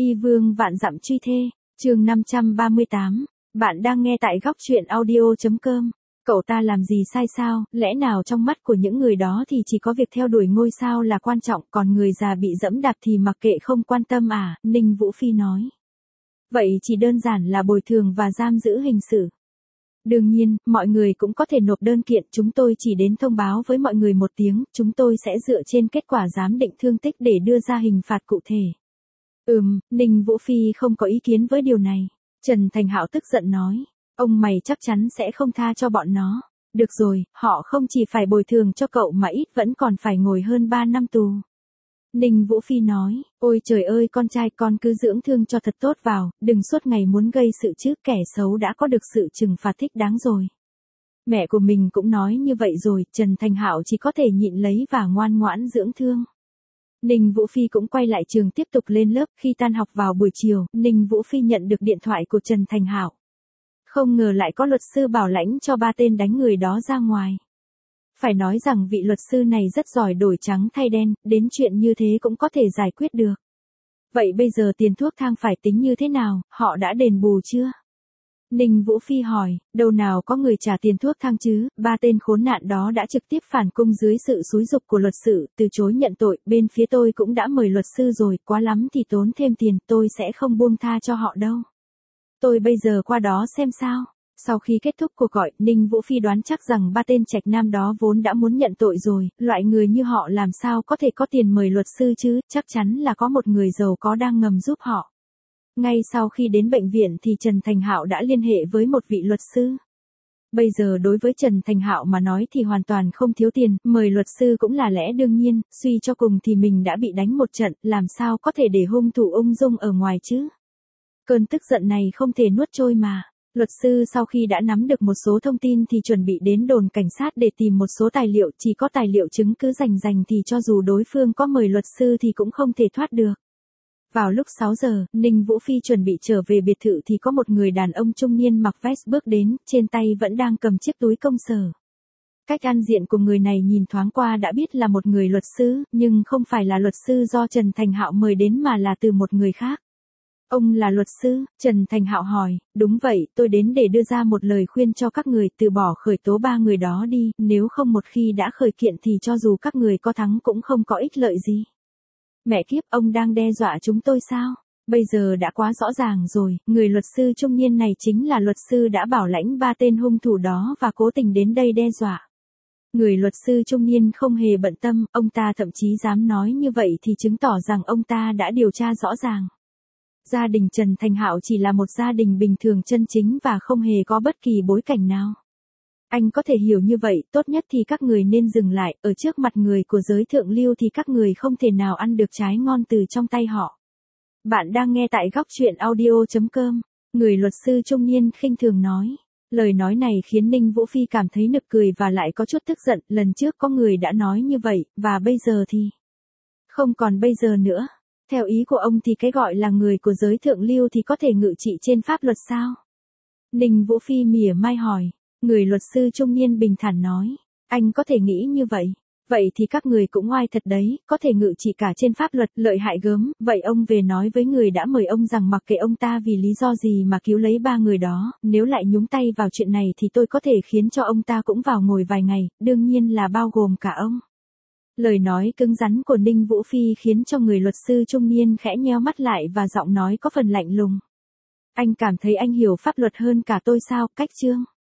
Y vương vạn dặm truy thê, chương 538, bạn đang nghe tại góc truyện audio.com. Cậu ta làm gì sai sao, lẽ nào trong mắt của những người đó thì chỉ có việc theo đuổi ngôi sao là quan trọng, còn người già bị dẫm đạp thì mặc kệ không quan tâm à, Ninh Vũ Phi nói. Vậy chỉ đơn giản là bồi thường và giam giữ hình sự. Đương nhiên, mọi người cũng có thể nộp đơn kiện, chúng tôi chỉ đến thông báo với mọi người một tiếng, chúng tôi sẽ dựa trên kết quả giám định thương tích để đưa ra hình phạt cụ thể. Ninh Vũ Phi không có ý kiến với điều này. Trần Thành Hạo tức giận nói, ông mày chắc chắn sẽ không tha cho bọn nó. Được rồi, họ không chỉ phải bồi thường cho cậu mà ít vẫn còn phải ngồi hơn 3 năm tù. Ninh Vũ Phi nói, ôi trời ơi con trai con cứ dưỡng thương cho thật tốt vào, đừng suốt ngày muốn gây sự chứ, kẻ xấu đã có được sự trừng phạt thích đáng rồi. Mẹ của mình cũng nói như vậy rồi, Trần Thành Hạo chỉ có thể nhịn lấy và ngoan ngoãn dưỡng thương. Ninh Vũ Phi cũng quay lại trường tiếp tục lên lớp, khi tan học vào buổi chiều, Ninh Vũ Phi nhận được điện thoại của Trần Thành Hạo. Không ngờ lại có luật sư bảo lãnh cho 3 tên đánh người đó ra ngoài. Phải nói rằng vị luật sư này rất giỏi đổi trắng thay đen, đến chuyện như thế cũng có thể giải quyết được. Vậy bây giờ tiền thuốc thang phải tính như thế nào, họ đã đền bù chưa? Ninh Vũ Phi hỏi, đâu nào có người trả tiền thuốc thang chứ, 3 tên khốn nạn đó đã trực tiếp phản cung dưới sự xúi giục của luật sư, từ chối nhận tội, bên phía tôi cũng đã mời luật sư rồi, quá lắm thì tốn thêm tiền, tôi sẽ không buông tha cho họ đâu. Tôi bây giờ qua đó xem sao. Sau khi kết thúc cuộc gọi, Ninh Vũ Phi đoán chắc rằng 3 tên trạch nam đó vốn đã muốn nhận tội rồi, loại người như họ làm sao có thể có tiền mời luật sư chứ, chắc chắn là có một người giàu có đang ngầm giúp họ. Ngay sau khi đến bệnh viện thì Trần Thành Hạo đã liên hệ với một vị luật sư. Bây giờ đối với Trần Thành Hạo mà nói thì hoàn toàn không thiếu tiền, mời luật sư cũng là lẽ đương nhiên, suy cho cùng thì mình đã bị đánh một trận, làm sao có thể để hung thủ ung dung ở ngoài chứ. Cơn tức giận này không thể nuốt trôi mà. Luật sư sau khi đã nắm được một số thông tin thì chuẩn bị đến đồn cảnh sát để tìm một số tài liệu, chỉ có tài liệu chứng cứ rành thì cho dù đối phương có mời luật sư thì cũng không thể thoát được. Vào lúc 6 giờ, Ninh Vũ Phi chuẩn bị trở về biệt thự thì có một người đàn ông trung niên mặc vest bước đến, trên tay vẫn đang cầm chiếc túi công sở. Cách ăn diện của người này nhìn thoáng qua đã biết là một người luật sư, nhưng không phải là luật sư do Trần Thành Hạo mời đến mà là từ một người khác. Ông là luật sư, Trần Thành Hạo hỏi, đúng vậy, tôi đến để đưa ra một lời khuyên cho các người từ bỏ khởi tố 3 người đó đi, nếu không một khi đã khởi kiện thì cho dù các người có thắng cũng không có ích lợi gì. Mẹ kiếp, ông đang đe dọa chúng tôi sao? Bây giờ đã quá rõ ràng rồi, người luật sư trung niên này chính là luật sư đã bảo lãnh 3 tên hung thủ đó và cố tình đến đây đe dọa. Người luật sư trung niên không hề bận tâm, ông ta thậm chí dám nói như vậy thì chứng tỏ rằng ông ta đã điều tra rõ ràng. Gia đình Trần Thành Hạo chỉ là một gia đình bình thường chân chính và không hề có bất kỳ bối cảnh nào. Anh có thể hiểu như vậy, tốt nhất thì các người nên dừng lại, ở trước mặt người của giới thượng lưu thì các người không thể nào ăn được trái ngon từ trong tay họ. Bạn đang nghe tại góc truyện audio.com, người luật sư trung niên khinh thường nói. Lời nói này khiến Ninh Vũ Phi cảm thấy nực cười và lại có chút tức giận, lần trước có người đã nói như vậy, và bây giờ thì... Không còn bây giờ nữa. Theo ý của ông thì cái gọi là người của giới thượng lưu thì có thể ngự trị trên pháp luật sao? Ninh Vũ Phi mỉa mai hỏi. Người luật sư trung niên bình thản nói. Anh có thể nghĩ như vậy. Vậy thì các người cũng oai thật đấy, có thể ngự trị cả trên pháp luật, lợi hại gớm. Vậy ông về nói với người đã mời ông rằng mặc kệ ông ta vì lý do gì mà cứu lấy 3 người đó, nếu lại nhúng tay vào chuyện này thì tôi có thể khiến cho ông ta cũng vào ngồi vài ngày, đương nhiên là bao gồm cả ông. Lời nói cứng rắn của Ninh Vũ Phi khiến cho người luật sư trung niên khẽ nheo mắt lại và giọng nói có phần lạnh lùng. Anh cảm thấy anh hiểu pháp luật hơn cả tôi sao, cách chương?